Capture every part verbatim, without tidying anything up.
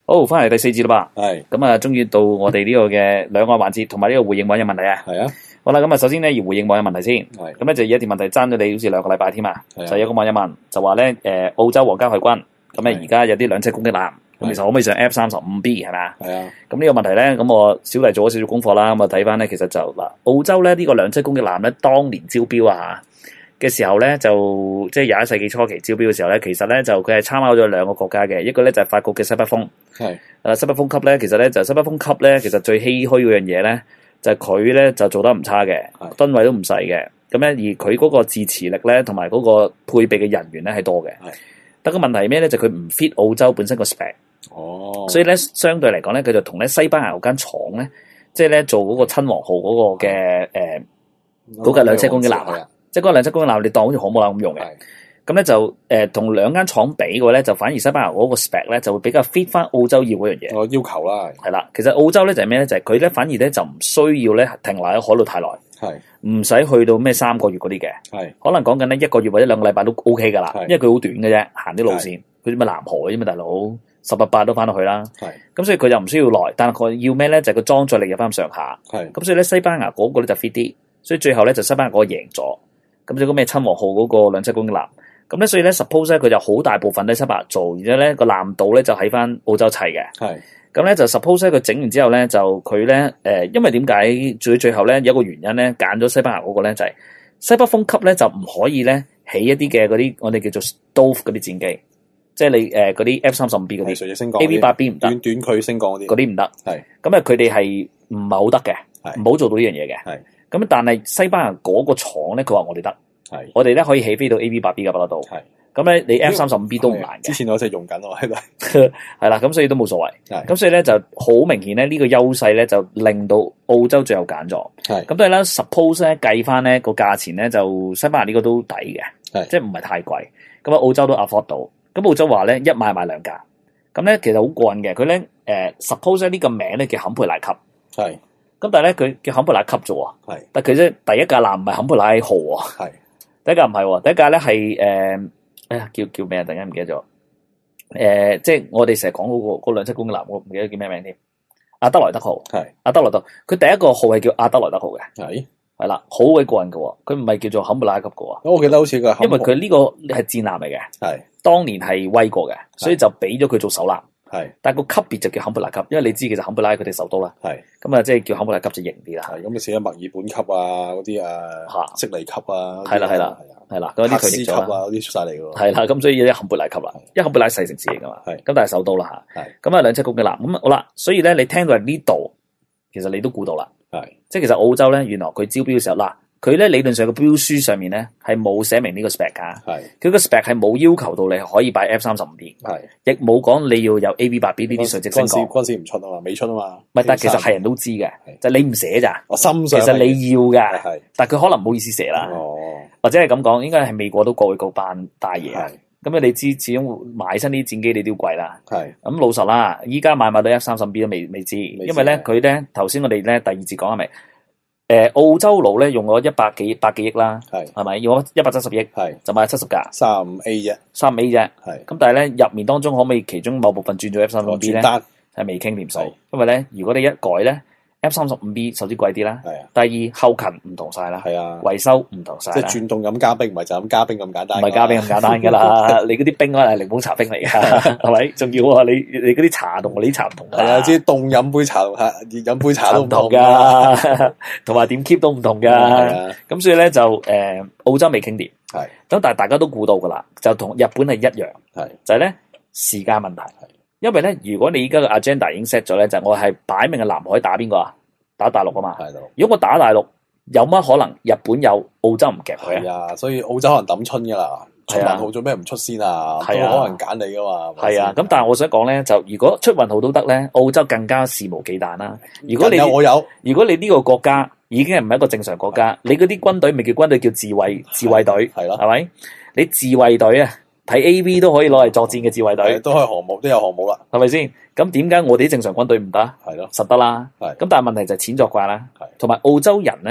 好，翻嚟第四節啦噃。 係咁啊，終於到我哋呢個嘅兩個環節，同埋呢個回應網友問題啊。 係啊， 好啦，咁啊，首先咧要回應網友問題先。 係咁咧就有一條問題爭咗你好似兩個禮拜添啊。 係啊就有個網友問，就話咧誒澳洲皇家海軍咁咧而家有啲兩棲攻擊艦，咁其實可唔可以上 F 三十五 B 係咪啊？ 係啊， 咁呢個問題咧，咁我小弟做咗少少功課啦，咁啊睇翻咧，其實就嗱澳洲咧呢個兩棲攻擊艦咧，當年招標啊嘅時候咧，就即係廿一世紀初期招標嘅時候咧，其實咧就佢係參考咗兩個國家嘅，一個咧就係法國嘅西北風。 係誒西北風級咧，其實咧就西北風級咧，其實最唏噓嗰樣嘢咧，就係佢咧就做得唔差嘅，噸位都唔細嘅。咁咧而佢嗰個自持力咧，同埋嗰個配備嘅人員咧係多嘅。 係， 但個問題係咩咧？就佢唔 fit 澳洲本身個 spec。 哦， 所以咧，相對嚟講咧，佢就同咧西班牙嗰間廠咧，即係咧做嗰個親王號嗰個嘅誒嗰架兩棲攻擊艦啊，即係嗰個兩棲攻擊艦，你當好似航母艦咁用嘅。咁咧就誒同兩間廠比嘅話咧，就反而西班牙嗰個 spec 咧就會比較 fit 翻澳洲要嗰樣嘢。 我要求啦， 係啦，其實澳洲咧就係咩咧？就係佢咧反而咧就唔需要咧停留喺海度太耐， 係唔使去到咩三個月嗰啲嘅， 係可能講緊咧一個月或者兩個禮拜都 OK 噶啦， 係因為佢好短嘅啫，行啲路線，佢咪南河嘅啫嘛，大佬十八八都翻到去啦。 係咁所以佢就唔需要耐，但係佢要咩咧？就係個裝載力入翻上下。 係咁所以咧西班牙嗰個咧就 fit 啲，所以最後咧就西班牙嗰個贏咗。咁就個咩親王號嗰個兩棲攻擊艦。咁咧，所以咧，suppose 咧，佢就好大部分都係西班牙做，而且咧個艦島咧就喺翻澳洲砌嘅。 係咁咧就 suppose 咧，佢整完之後咧，就佢咧誒，因為點解最最後咧有一個原因咧，揀咗西班牙嗰個咧就係、是、西北風級咧就唔可以咧起一啲嘅嗰啲我哋叫做 Stove 嗰啲戰機，即係你誒嗰啲 F 三十五 B 嗰啲垂直升降 A B 八 B 唔得， 短短距升降嗰啲嗰啲唔得。 係咁啊，佢哋係唔係好得嘅，唔好做到呢樣嘢嘅。 係咁但係西班牙嗰個廠咧，佢話我哋得， 係我哋咧可以起飛到 A B 八 B 嘅不得到。 係。 咁咧，你 F 三十五 B 都唔難嘅。 之前我隻用緊喎，喺度係啦，咁所以都冇所謂。 係咁所以咧就好明顯咧，呢個優勢咧就令到澳洲最後揀咗。 係咁當然啦 ，suppose 咧計翻咧個價錢咧就西班牙呢個都抵嘅， 係即係唔係太貴。咁啊澳洲都 afford 到。咁澳洲話咧一買買兩架。咁咧其實好過癮嘅，佢咧誒 suppose 咧呢個名咧叫坎培拉級。 係。 咁但係咧佢叫坎培拉級啫喎。 係。 但佢即第一架艦唔係坎培拉號喎。 係。 第一架唔係喎，第一架咧係誒。哎呀，叫叫咩啊？突然間唔記得咗。誒、呃，即係我哋成日講嗰個嗰兩棲攻擊艦，我唔記得叫咩名添。阿德萊德號係阿德萊德，佢第一個號係叫阿德萊德號嘅， 係係啦，好鬼過癮嘅喎。佢唔係叫做坎培拉級嘅喎。 我記得好似個， 因為佢呢個係戰艦嚟嘅， 係當年係威過嘅，所以就俾咗佢做首艦。 係， 但係個級別就叫坎培拉級，因為你知其實坎培拉係佢哋首都啦。 係咁啊，即係叫坎培拉級就型啲啦。 係咁，你寫咗墨爾本級啊，嗰啲啊，悉尼級啊， 係啦係啦係啦，嗰啲佢級啊，嗰啲出晒嚟嘅喎。 係啦，咁所以一坎培拉級啦，一坎培拉細城市嚟噶嘛。 係咁，但係首都啦嚇。 係咁啊，兩棲攻擊艦咁好啦，所以咧你聽到係呢度，其實你都估到啦。 係即係其實澳洲咧，原來佢招標嘅時候嗱。佢咧理論上個標書上面咧係冇寫明呢個 spec 㗎， 係佢個 spec 係冇要求到你可以擺 F 三十五 B， 係亦冇講你要有 A B 八 B 呢啲垂直升降。 嗰陣時唔出啊嘛，未出啊嘛。 唔係，但係其實係人都知嘅，就你唔寫咋。 我心上其實你要㗎， 係， 但係佢可能唔好意思寫啦。 哦， 或者係咁講，應該係未過到國會局辦大嘢啊。咁啊，你知始終買親啲戰機你都要貴啦。 係咁老實啦，依家買買到 F 三十五 B 都未未知，因為咧佢咧頭先我哋咧第二節講係咪？誒、呃、澳洲佬咧用咗一百幾百幾億啦， 係係咪用咗一百七十億？ 係就買七十架， 三五 A 啫， 三 A 啫。 係咁，但係咧入面當中可唔可以其中某部分轉咗 F 三十五 B 咧？係未傾掂數，因為咧如果你一改咧 F 三十五 B 首先貴啲啦， 係啊。 第二後勤唔同晒啦， 係啊， 維修唔同晒， 即係轉動咁加兵，唔係就咁加兵咁簡單， 唔係加兵咁簡單㗎啦。你嗰啲兵可能係檸檬茶兵嚟㗎，係咪？仲要啊！你你嗰啲茶同我啲茶唔同㗎。 係啊，即係凍飲杯茶同熱飲杯茶都唔同㗎，同埋點 keep 都唔同㗎。咁所以咧就誒、呃、澳洲未傾掂， 係咁，但係大家都估到㗎啦，就同日本係一樣， 係就係咧時間問題。因為咧，如果你而家嘅 agenda 已經 set 咗咧，就係、我係擺明嘅南海打邊個啊？打大陸啊嘛。係咯。如果我打大陸，有乜可能日本有澳洲唔夾佢啊？ 係啊，所以澳洲可能抌春㗎啦。出雲號做咩唔出先啊？係啊，都可能揀你㗎嘛。 係啊，咁但係我想講咧，就如果出雲號都得咧，澳洲更加肆無忌憚啦。如果你有我有， 如果你呢個國家已經係唔係一個正常國家，你嗰啲軍隊咪叫軍隊叫自衛自衛隊係咯，係咪？你自衛隊啊？睇 A V 都可以攞嚟作戰嘅自衛隊， 都係航母，都有航母啦， 係咪先？咁點解我哋啲正常軍隊唔得？ 係咯， 實得啦。 係。 咁但係問題就係錢作怪啦。係。同埋澳洲人咧，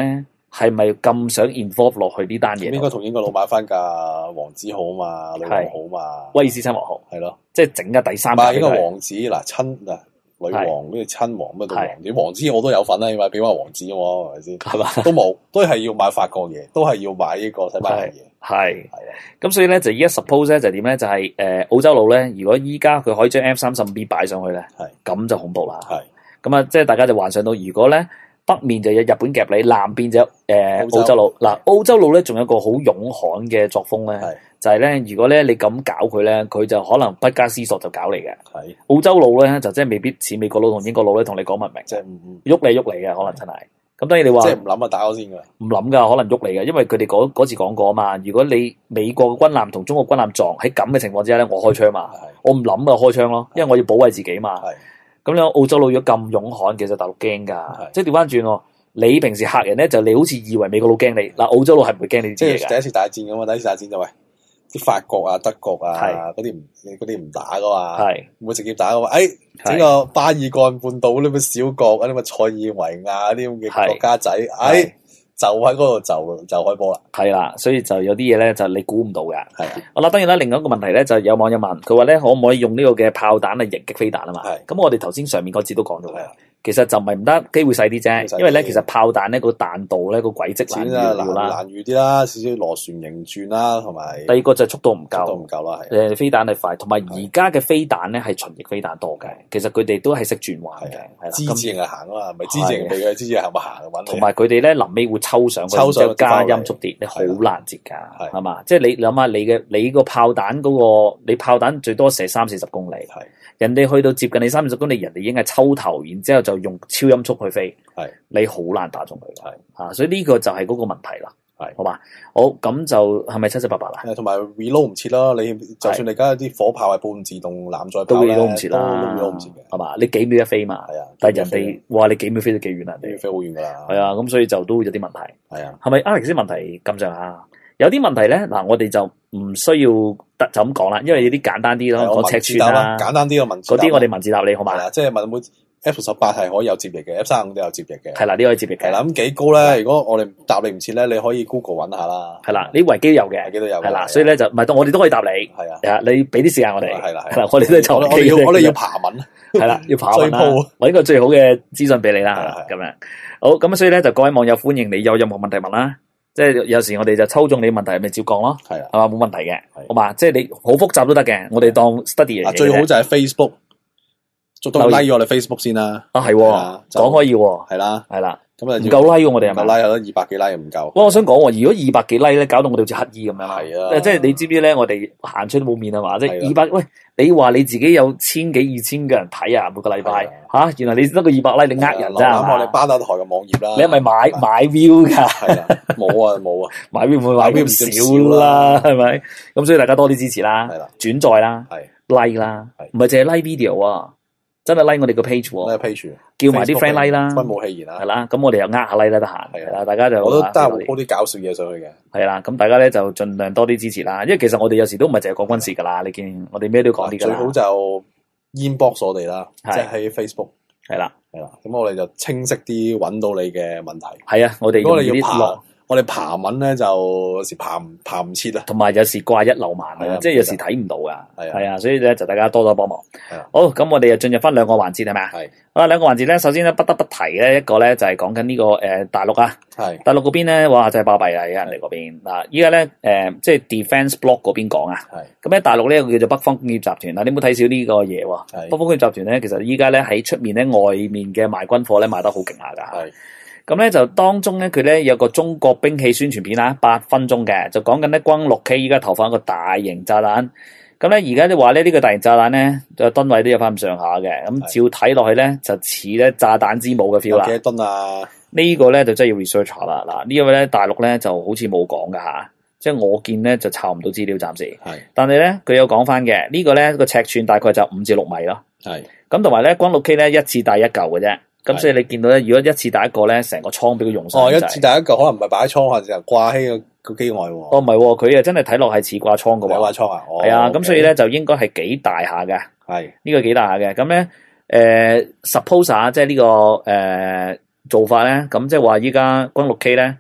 係咪咁想 involve 落去呢單嘢？ 應該同英國佬買翻架王子號啊嘛，女王號嘛， 威爾斯親王號係咯，即係整嘅第三架。 唔係應該王子嗱親嗱女王跟住親王乜到王子，王子我都有份啦，要買俾翻王子喎，係咪先？係嘛，都冇，都係要買法國嘢，都係要買呢個西班牙嘢。係係啊，咁所以咧就依家 suppose 咧就點咧？就係誒澳洲佬咧，如果依家佢可以將 F 三十五 B 擺上去咧，係咁就恐怖啦。係咁啊，即係大家就幻想到，如果咧。北面就有日本夾你，南邊就有誒、呃、澳洲佬。嗱，澳洲佬咧仲有一個好勇悍嘅作風咧，就係、是、咧，如果咧你咁搞佢咧，佢就可能不加思索就搞你嘅。澳洲佬咧就真係未必似美國佬同英國佬咧同你講文明，即係喐你喐你嘅，可能真係。咁當然你話即係唔諗啊，打我先㗎。唔諗㗎，可能喐你嘅，因為佢哋嗰嗰次講過啊嘛。如果你美國嘅軍艦同中國軍艦撞喺咁嘅情況之下咧，我開槍嘛，我唔諗啊開槍咯，因為我要保衞自己嘛。咁你澳洲佬如果咁勇悍，其實大陸驚㗎，即係調翻轉喎。你平時嚇人咧，就你好似以為美國佬驚你，嗱澳洲佬係唔會驚你啲嘢㗎。即係第一次大戰咁嘛，第一次大戰就喂啲法國啊、德國啊嗰啲唔嗰啲唔打㗎嘛，唔會直接打㗎嘛。誒整個巴爾幹半島呢個小國啊，啲乜塞爾維亞啲咁嘅國家仔，誒就喺嗰度就就開波啦。係啦，所以就有啲嘢咧就你估唔到嘅。係啊，好啦，當然啦，另外一個問題咧就有網友問佢話咧，可唔可以用呢個嘅炮彈嚟迎擊飛彈啊嘛？係。咁我哋頭先上面嗰節都講咗嘅。其實就唔係唔得，機會細啲啫。因為咧，其實炮彈咧個彈道咧個軌跡難預料啦，難預啲啦，少少螺旋形轉啦，同埋第二個就係速度唔夠，速度唔夠啦，係。誒，飛彈係快，同埋而家嘅飛彈咧係巡弋飛彈多嘅。其實佢哋都係識轉彎嘅，係啦。之前係行啊嘛，唔係之前俾佢之前係咪行揾？同埋佢哋咧臨尾會抽上，抽上加音速跌，你好難截噶，係嘛？即係你諗下，你嘅你個炮彈嗰個，你炮彈最多射三四十公里，係。人哋去到接近你三十公里，人哋已經係抽頭，然之後就用超音速去飛，係你好難打中佢，係啊，所以呢個就係嗰個問題啦，係好嘛？好，咁就係咪七七八八啦？同埋 reload 唔切啦，你就算你而家啲火炮係半自動艦載炮咧，都 reload 唔切啦，都 reload 唔切嘅，係嘛？你幾秒一飛嘛？係啊，但係人哋哇，你幾秒飛到幾遠啊？你飛好遠噶啦，係啊，咁所以就都有啲問題，係啊，係咪 Alex 啲問題咁上下？有啲問題咧，嗱，我哋就唔需要得就咁講啦，因為有啲簡單啲咯，講尺寸啦，簡單啲嘅文字，嗰啲我哋文字答你好嘛？即係問會 F 十八係可以有接翼嘅 ，F 三十五都有接翼嘅。係啦，呢可以接翼嘅。係啦，咁幾高咧？如果我哋答你唔切咧，你可以 Google 揾下啦。係啦，你維基有嘅，維基都有。係啦，所以咧就唔係，我哋都可以答你。係啊，係啊，你俾啲時間我哋。係啦，係啦，我哋都係籌機。我哋要爬文。係啦，要爬文啦。揾個最好嘅資訊俾你啦。咁樣好，咁所以咧就各位網友歡迎你有任何問題問啦。即係有時我哋就抽中你問題，咪照講咯，係啊，係嘛，冇問題嘅，好嘛？即係你好複雜都得嘅，我哋當 study 嚟嘅。最好就係 Facebook，捉到 like 我哋 Facebook 先啦。啊，係，講可以，係啦，係啦。咁啊，唔夠 like 我哋係咪？夠 like 係咯，二百幾 like 唔夠。哇，我想講，如果二百幾 like 咧，搞到我哋好似乞衣咁樣。係啊，即係你知唔知咧？我哋行出都冇面啊嘛，即係二百。喂，你話你自己有千幾二千個人睇啊，每個禮拜吓，原來你得個二百 like，你呃人咋？諗我哋巴打台嘅網頁啦。你係咪買買 view 噶？係啊，冇啊冇啊，買 view 唔會買 view 唔少啦，係咪？咁所以大家多啲支持啦，係啦，轉載啦，係 like 啦，唔係淨係 like video 啊。真係 like 我哋個 page 喎 ，page 叫埋啲 friend like 啦，分武器言啦，係啦，咁我哋又呃下 like 啦，得閒，係啦，大家就我都得閒鋪啲搞笑嘢上去嘅，係啦，咁大家咧就盡量多啲支持啦，因為其實我哋有時都唔係淨係講軍事噶啦，你見我哋咩都講啲噶啦，最好就 inbox 我哋啦，即係喺 Facebook，係啦，係啦，咁我哋就清晰啲揾到你嘅問題，係啊，我哋如果你要爬。我哋爬文咧就有時爬唔爬唔切啦，同埋有時掛一漏萬啊，即係有時睇唔到噶，係啊，係啊，所以咧就大家多多幫忙。好，咁我哋就進入翻兩個環節係咪啊？係，好啦，兩個環節咧，首先咧不得不提咧一個咧就係講緊呢個誒大陸啊，係大陸嗰邊咧，哇真係巴閉啊！而家人哋嗰邊嗱，依家咧誒即係 Defence Block 嗰邊講啊，係咁咧大陸呢有個叫做北方工業集團嗱，你唔好睇少呢個嘢喎，北方工業集團咧其實依家咧喺出面咧外面嘅賣軍貨咧賣得好勁下噶，係。咁咧就當中咧佢咧有個中國兵器宣傳片啦，八分鐘嘅，就講緊咧轟六 K 依家投放一個大型炸彈。咁咧而家就話咧呢個大型炸彈咧，就噸位都有翻咁上下嘅。咁照睇落去咧就似咧炸彈之母嘅 feel 啦。有幾多噸啊？呢個咧就真係要 research 下啦。嗱呢個咧大陸咧就好似冇講㗎吓，即係我見咧就抄唔到資料暫時。係，但係咧佢有講翻嘅呢個咧個尺寸大概就五至六米咯。係，咁同埋咧轟六 K 咧一次帶一嚿嘅啫。咁所以你見到咧，如果一次打一個咧，成個倉俾佢用晒。哦，一次打一個可能唔係擺喺倉，可能就掛喺個個機外喎。哦，唔係，佢啊真係睇落係似掛倉嘅喎。掛倉啊？係啊，咁所以咧就應該係幾大下嘅。係呢個幾大下嘅。咁咧，誒 suppose 啊，即係呢個誒做法咧，咁即係話依家轟六 K 咧，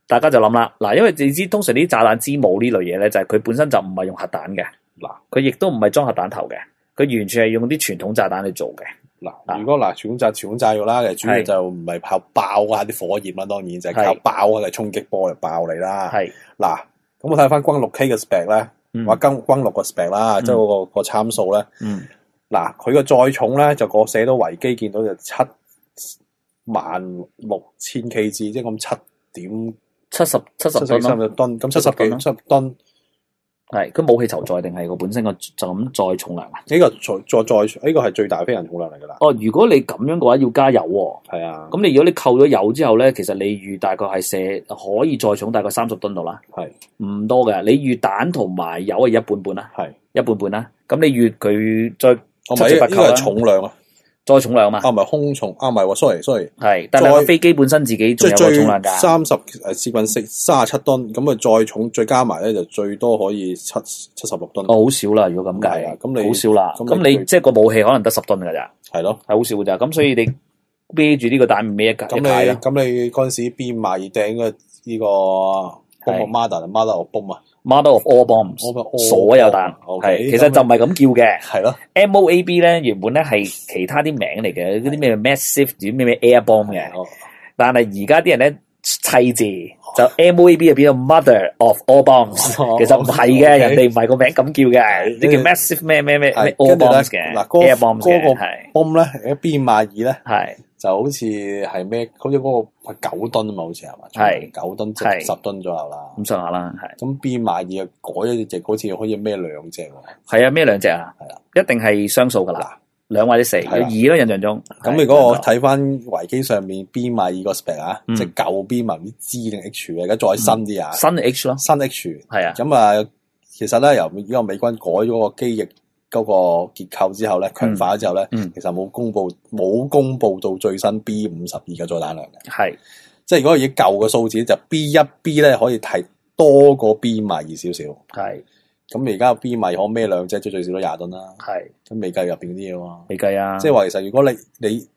大家就諗啦，嗱，因為你知通常啲炸彈之母呢類嘢咧，就係佢本身就唔係用核彈嘅，嗱，佢亦都唔係裝核彈頭嘅，佢完全係用啲傳統炸彈去做嘅。 嗱，如果嗱傳統炸傳統炸藥啦，其實主要就唔係靠爆啊啲火焰啦，當然就係靠爆啊嘅衝擊波嚟爆你啦。係嗱，咁我睇翻轟六 K 嘅 spec 咧，話轟轟六個 spec 啦，即係嗰個個參數咧。嗱，佢個載重咧就個寫到維基見到就七萬六千 kg，即係咁七點七十七十噸噸，咁七十幾七十噸。 係，佢冇氣球載定係個本身個就咁載重量啊？ 呢個載載載呢個係最大飛行重量嚟噶啦。 哦，如果你咁樣嘅話，要加油喎。 係啊。咁你如果你扣咗油之後咧，其實你預大概係射可以載重大概三十噸度啦。係。唔多嘅，你預彈同埋油係一半半啦。係。一半半啦。咁你預佢再七七八扣啦。呢個係重量啊。再重量嘛？啊，唔係空重，啊唔係喎 ，sorry sorry。係，但係個飛機本身自己仲有個重量㗎。三十誒接近四三十七噸，咁啊再重再加埋咧就最多可以七七十六噸。哦，好少啦，如果咁計。係啊，咁你好少啦。咁你即係個武器可能得十噸㗎咋？係咯，係好少㗎咋。咁所以你孭住呢個彈孭一架一架啦。咁你嗰陣時 B 五十二掟嘅呢個 bomb mother mother of bomb 啊。Mother of all bombs， 所有彈係，其實就唔係咁叫嘅，係咯。M O A B 咧原本咧係其他啲名嚟嘅，嗰啲咩 massive 唔知咩咩 air bomb 嘅，但係而家啲人咧砌字就 M O A B 就變咗 Mother of all bombs，其實唔係嘅，人哋唔係個名咁叫嘅，你叫 massive 咩咩咩 all bombs 嘅 air bombs 嘅，係 bomb 咧 B 五十二咧係。就好似係咩？好似嗰個係九噸啊嘛，好似係嘛？係九噸，即係十噸左右啦。咁上下啦，係。咁 B 五十二改咗隻隻，好似可以孭兩隻喎。係啊，孭兩隻啊？係啊，一定係雙數噶啦，兩或者四，有二咯，印象中。咁如果我睇翻維基上面 B 五十二個 spec 啊，即係舊 B 五十二 G 定 H 嘅，而家再新啲啊。新 H 咯，新 H 係啊。咁啊，其實咧由呢個美軍改咗個機翼。嗰個結構之後咧，強化咗之後咧，嗯、其實冇公布冇公布到最新 B 五十二嘅載彈量嘅，係是即係如果以舊嘅數字就 B 一 B 咧可以提多過 B 五十二少少，係咁而家 B 五十二可孭兩隻，最最少都廿噸啦，係咁未計入邊啲嘢喎，未計啊，即係話其實如果你你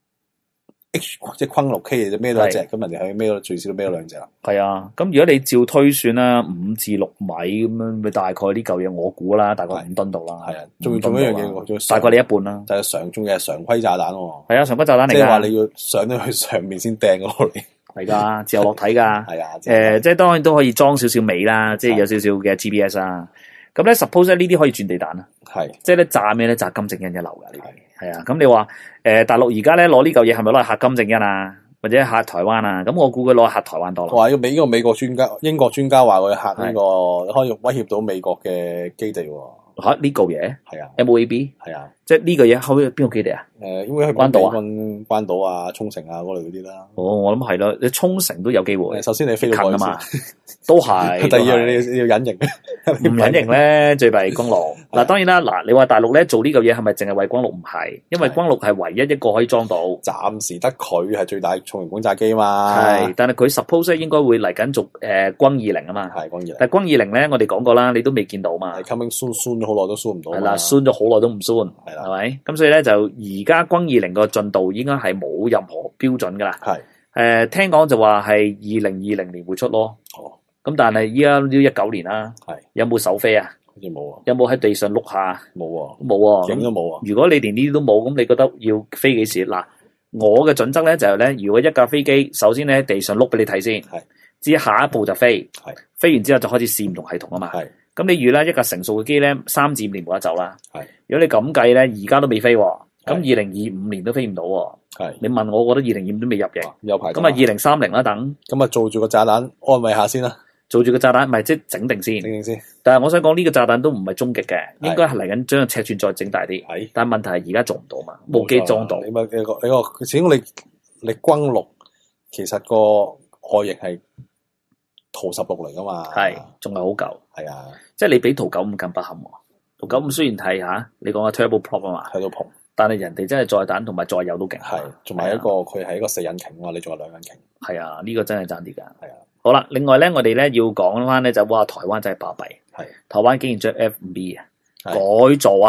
H 即係轟六 K 就孭到一隻，咁是人哋可以孭到最少都孭到兩隻啦。係啊，咁如果你照推算啦，五至六米咁樣，咪大概呢嚿嘢我估啦，大概五噸度啦。係啊，仲要做一樣嘢，大概你一半啦。就係常中嘅常規炸彈喎。係啊，常規炸彈嚟㗎。即係話你要上到去上面先掟落嚟。係㗎，自由落體㗎。係啊，誒，即係當然都可以裝少少尾啦，即係有少少嘅 G P S 啦。咁咧 suppose 呢啲可以轉地彈啊。係，即係咧炸咩咧？炸金正恩一流㗎呢啲。係啊，咁你話誒、呃、大陸而家咧攞呢嚿嘢係咪攞嚟嚇金正恩啊，或者嚇台灣啊？咁我估佢攞嚟嚇台灣多啦。話要美呢個美國專家、英國專家話佢嚇呢個可以威脅到美國嘅基地喎。嚇呢嚿嘢係啊 ，M O A B 係啊，即係呢個嘢後邊邊個基地啊？誒，應該係關島啊，關島啊、沖繩啊嗰類嗰啲啦。哦，我諗係啦，你沖繩都有機會。首先你飛到近啊嘛，都係。第二樣你要隱形，唔隱形咧最弊光陸。嗱，當然啦，嗱，你話大陸咧做呢嚿嘢係咪淨係為光陸？唔係，因為光陸係唯一一個可以裝到。暫時得佢係最大重型轟炸機嘛。係，但係佢 suppose 應該會嚟緊做誒轟二零啊嘛。係轟二零。但係轟二零咧，我哋講過啦，你都未見到嘛。係 coming soon soon。好耐都 show 唔到，係啦 show 咗好耐都唔 show，係啦，係咪？咁所以咧就而家轟二零個進度應該係冇任何標準噶啦，係誒、呃、聽講就話係二零二零年會出咯，哦，咁但係依家都一九年啦，係是有冇首飛啊？好似冇啊，有冇喺地上碌下？冇啊，冇啊，影都冇啊。如果你連呢啲都冇，咁你覺得要飛幾時？嗱，我嘅準則咧就係、是、咧，如果一架飛機首先咧喺地上碌俾你睇先，係之是下一步就飛，係是飛完之後就開始試唔同系統啊嘛，係。咁你預咧一架成熟嘅機咧，三至五年冇得走啦。係，如果你咁計咧，而家都未飛，咁二零二五年都飛唔到。係，你問我，我覺得二零二五都未入嘅。有排。咁啊，二零三零啦，等。咁啊，做住個炸彈安慰下先啦。做住個炸彈，唔係即係整定先。整定先。但係我想講呢個炸彈都唔係終極嘅，應該係嚟緊將個尺寸再整大啲。係。但係問題係而家做唔到嘛，冇機裝到。你咪你個你個，始終你你轟六其實個外形係圖十六嚟噶嘛，係，仲係好舊，係啊，即係你比圖九五更不堪。圖九五雖然係吓，你講嘅 turbo prop 啊嘛，睇到蓬，但係人哋真係載彈同埋載油都勁，係，同埋一個佢係一個四引擎啊，你仲有兩引擎，係啊，呢個真係爭啲噶，係啊。好啦，另外咧，我哋咧要講翻咧就話台灣真係巴閉，係，台灣竟然將 F 五 B 啊改造啊，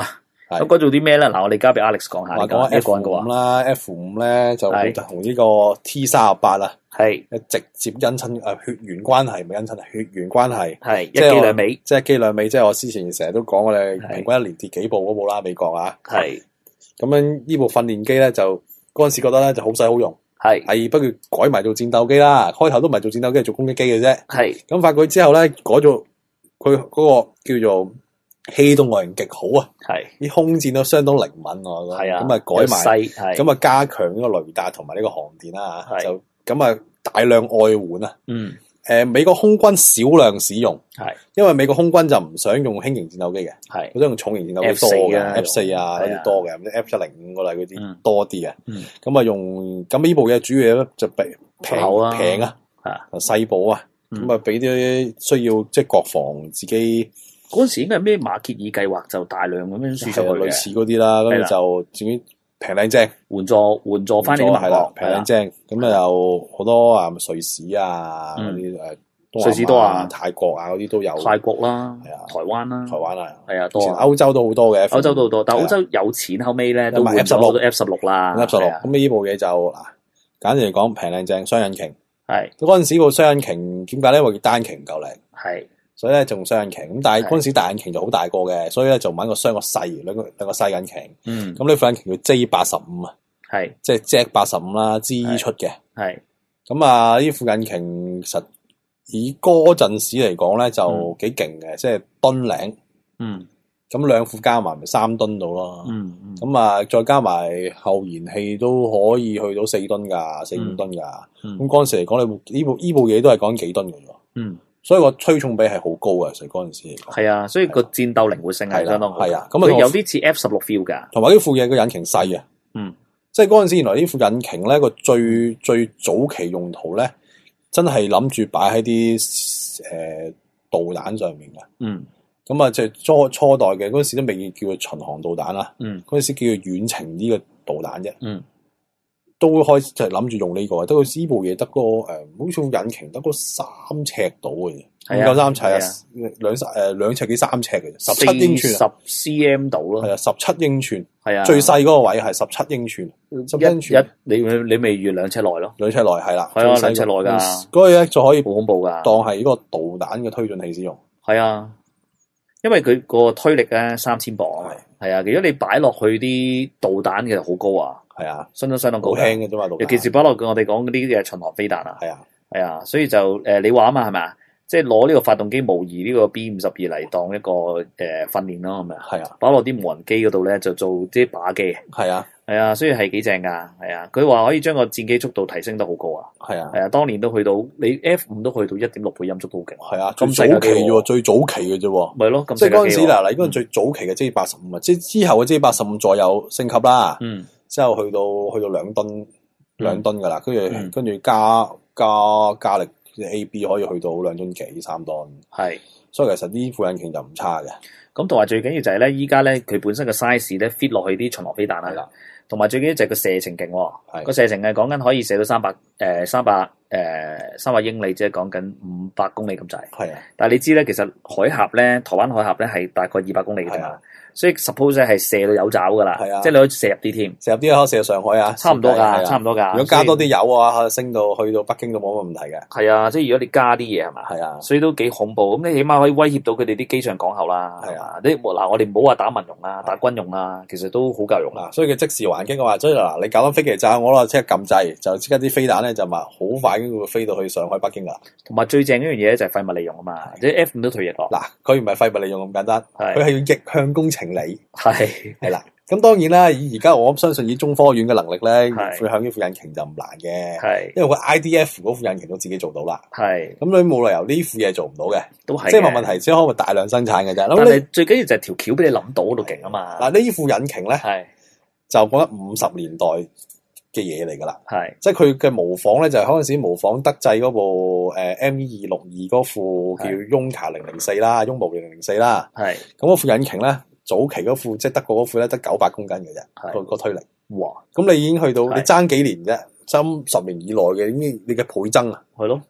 咁改做啲咩咧？嗱，我哋交俾 Alex 講下。 講 F 五啦 ，F 五咧就就同呢個 T 三十八啦， 係直接姻親誒血緣關係，唔係姻親，血緣關係， 係一機兩尾， 即係一機兩尾，即係我之前成日都講我哋平均一年跌幾部嗰部啦，美國啊， 係咁樣呢部訓練機咧就嗰陣時覺得咧就好使好用，係係不過改埋做戰鬥機啦，開頭都唔係做戰鬥機，係做攻擊機嘅啫，係咁發覺之後咧改咗佢嗰個叫做。氣動外形極好啊！係啲空戰都相當靈敏喎，係啊，咁啊改埋，咁啊加強呢個雷達同埋呢個航電啦，就咁啊大量外援啊！嗯，誒美國空軍少量使用，係因為美國空軍就唔想用輕型戰鬥機嘅，係佢想用重型戰鬥機多嘅 ，F 四啊嗰啲多嘅，或者 F 一零五嗰類嗰啲多啲嘅，咁啊用咁呢部嘢主要咧就平平平啊，啊細部啊，咁啊俾啲需要即係國防自己。 嗰陣時應該係咩馬歇爾計劃就大量咁樣輸出去嘅， 類似嗰啲啦，跟住就自己平靚正， 援助援助翻啲盟國， 平靚正，咁啊有好多啊瑞士啊嗰啲誒， 瑞士多啊， 泰國啊嗰啲都有， 泰國啦，係啊，台灣啦， 台灣啊， 係啊，多， 歐洲都好多嘅， 歐洲都好多，但係歐洲有錢後尾咧都換咗好多 F 十六啦 ，F 十六，咁呢部嘢就嗱簡單嚟講平靚正，雙引擎， 係嗰陣時部雙引擎點解咧？因為單擎唔夠靚，係。所以咧仲雙引擎，咁但係嗰陣時大引擎就好大個嘅，所以咧就揾個雙個細兩個兩個細引擎。嗯，咁呢副引擎叫 J 八十五啊，係即係 J 八十五啦，G 出嘅。係咁啊，呢副引擎實以嗰陣時嚟講咧就幾勁嘅，即係噸零。嗯，咁兩副加埋咪三噸到咯。嗯嗯，咁啊再加埋後燃氣都可以去到四噸噶，四五噸噶。咁嗰陣時嚟講，你部呢部呢部嘢都係講幾噸嘅啫。嗯。所以個推重比係好高嘅，所以嗰陣時嚟講係啊，所以個戰鬥靈活性係相當好。 係啊，咁佢有啲似 F 十六 feel 噶。 同埋呢副嘢個引擎細啊，嗯，即係嗰陣時原來呢副引擎咧個最最早期用途咧，真係諗住擺喺啲誒導彈上面嘅。嗯，咁啊即係初初代嘅嗰陣時都未叫佢巡航導彈啦。嗯，嗰陣時叫佢遠程啲嘅導彈啫。嗯。都會開始就係諗住用呢、這個，得個呢部嘢得個誒，好似引擎得個三尺到嘅啫，唔夠三尺啊，兩誒兩尺幾三尺嘅，十七英寸， 十 cm 到咯， 係啊，十七英寸，係啊， 最細嗰個位係十七英寸，十七英寸， 一你你未越兩尺內咯， 兩尺內係啦， 係啊，兩尺內噶， 嗰個咧就可以好恐怖噶， 當係呢個導彈嘅推進器使用， 係啊，因為佢個推力咧三千磅，係啊，如果你擺落去啲導彈其實好高啊。係啊，相當相當高，好輕嘅啫嘛，尤其是擺落我哋講嗰啲嘅巡航飛彈啊，係啊，係啊，所以就誒、呃、你話啊嘛，係咪啊？即係攞呢個發動機模擬呢個 B 五十二嚟當一個誒、呃、訓練咯，係咪啊？係啊，擺落啲無人機嗰度咧就做啲靶機，係啊，係啊，所以係幾正噶，係啊，佢話可以將個戰機速度提升得好高啊，係啊，係啊，當年都去到你 F 五都去到一點六倍音速都好勁，係啊，咁早期喎，最早期嘅啫，咪咯，即係嗰陣時嗱，嗱，嗰陣最早期嘅 J 八十五啊，即係之後嘅 J 八十五左右升級啦，嗯。之後去到去到兩噸兩噸噶啦，跟住跟住加加加力 A B 可以去到兩噸幾三噸，係，所以其實呢副引擎就唔差嘅。咁同埋最緊要就係咧，依家咧佢本身嘅 size 咧 fit 落去啲巡航飛彈啦，同埋最緊要就係個射程勁喎，個射程係講緊可以射到三百誒三百誒三百英里，即係講緊五百公里咁滯。係啊，但係你知咧，其實海峽咧，台灣海峽咧係大概二百公里嘅啫嘛。所以 suppose 係射到有爪噶啦，係啊，即係你可以射入啲添，射入啲可以射到上海啊，差唔多噶，差唔多噶。如果加多啲油啊，升到去到北京都冇乜問題嘅。係啊，即係如果你加啲嘢係嘛，係啊，所以都幾恐怖。咁你起碼可以威脅到佢哋啲機場港口啦，係啊。你嗱我哋唔好話打民用啦，打軍用啦，其實都好夠用啦。所以佢即時環境嘅話，所以嗱你搞緊飛機炸我啦，即刻撳掣，就即刻啲飛彈咧就咪好快咁會飛到去上海、北京噶啦。同埋最正一樣嘢咧就係廢物利用啊嘛，即係 F 五都退役咯。嗱，佢唔係廢物利用咁簡單，佢係要逆向工程理。係係啦，咁當然啦，以而家我相信以中科院嘅能力咧，會向呢副引擎就唔難嘅，係，因為佢 I D F 嗰副引擎都自己做到啦，係，咁你冇理由呢副嘢做唔到嘅，都係，即係冇問題，只可以大量生產嘅啫。但係最緊要就係條橋俾你諗到嗰度勁啊嘛。嗱，呢副引擎咧，係就講得五十年代嘅嘢嚟噶啦，係，即係佢嘅模仿咧，就係嗰陣時模仿德製嗰部誒 M E 二六二嗰副叫 Youngca 零零四啦，雍模零零四啦，係，咁嗰副引擎咧。早期嗰副即係德國嗰副咧，得九百公斤嘅啫，個個推力。哇！咁你已經去到你爭幾年啫，爭十年以內嘅，已經你嘅倍增啊。係咯，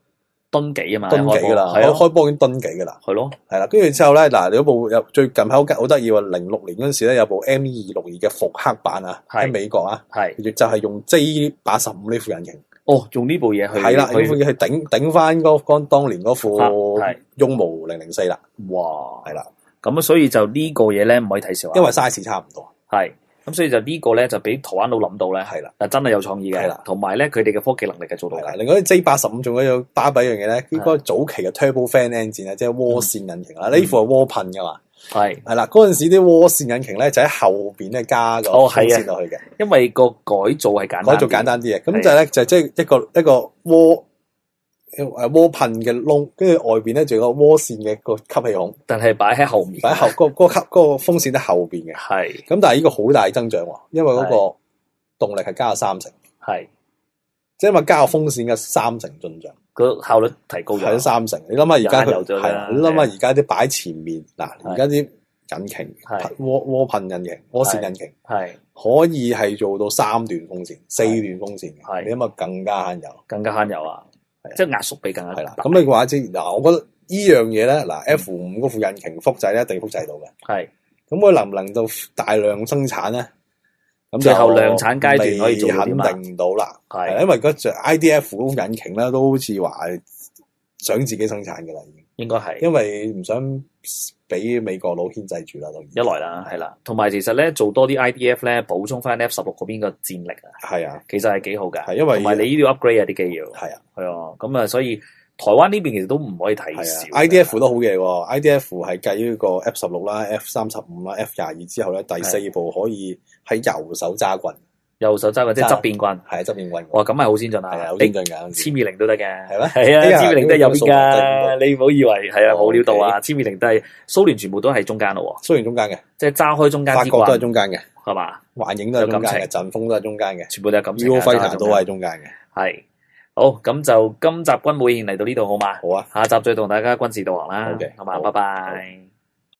噸幾啊嘛， 噸幾噶啦，開開波已經噸幾噶啦， 係咯， 係啦。跟住之後咧，嗱，有部有最近好好得意喎，零六年嗰陣時咧有部 M 二六二嘅復刻版啊，喺美國啊， 係就係用 J 八十五呢副引擎。 哦，用呢部嘢去係啦，呢副嘢去頂頂翻嗰嗰當年嗰副雍模零零四啦。 哇， 係啦， 咁所以就呢個嘢咧唔可以睇少， 因為 size 差唔多。 係，咁所以就呢個咧就俾台灣佬諗到咧， 係啦， 真係有創意嘅，係啦，同埋咧佢哋嘅科技能力係做到嘅。 另外啲 J 八十五仲有一樣巴閉一樣嘢咧，呢個早期嘅 Turbo Fan Engine 啊，即係渦扇引擎啦，呢副係渦噴噶嘛。係係啦，嗰陣時啲渦扇引擎咧就喺後邊咧加個風扇落去嘅， 因為個改造係簡單， 改造簡單啲嘅，咁就咧就即係一個一個渦誒渦噴嘅窿，跟住外邊咧仲有個渦扇嘅個吸氣孔，但係擺喺後面，擺喺後嗰嗰個吸嗰個風扇喺後邊嘅，係咁，但係呢個好大增長，因為嗰個動力係加咗三成，係即係因為加個風扇嘅三成進賬。個效率提高咗，係三成。你諗下而家佢係，你諗下而家啲擺前面嗱，而家啲引擎渦渦噴引擎、渦扇引擎係可以係做到三段風扇、四段風扇嘅，你諗下更加慳油，更加慳油啊！即係壓縮比更加係啦。咁你話知嗱，我覺得呢樣嘢咧，嗱 F 五嗰副引擎複製咧，一定複製到嘅。係咁，佢能唔能到大量生產咧？咁最後量產階段可以做肯定唔到啦，係因為嗰隻 I D F 嗰引擎咧都好似話想自己生產噶啦，已經應該係，因為唔想俾美國佬牽制住啦，都一來啦，係啦，同埋其實咧做多啲 I D F 咧補充翻 F 十六嗰邊個戰力啊，係啊，其實係幾好噶，係因為同埋你呢啲要 upgrade 啊啲機要，係啊，係啊，咁啊，所以台灣呢邊其實都唔可以睇少 ，I D F 都好嘢喎 ，I D F 係繼呢個 F 十六啦、F 三十五啦、F 廿二之後咧，第四部可以喺右手揸棍，右手揸棍即係側邊棍，係側邊棍。哇，咁係好先進啊！係啊，好先進㗎。千二零都得嘅，係咩？係啊，千二零都係右邊㗎。你唔好以為係啊，冇料到啊！千二零都係蘇聯全部都係中間咯喎。蘇聯中間嘅，即係揸開中間。法國都係中間嘅，係嘛？幻影都係中間嘅，陣風都係中間嘅，全部都係感情。Eurofighter都係中間嘅。係好，咁就今集軍武獻嚟到呢度好嘛？好啊，下集再同大家軍事導航啦。好嘅，好嘛，拜拜。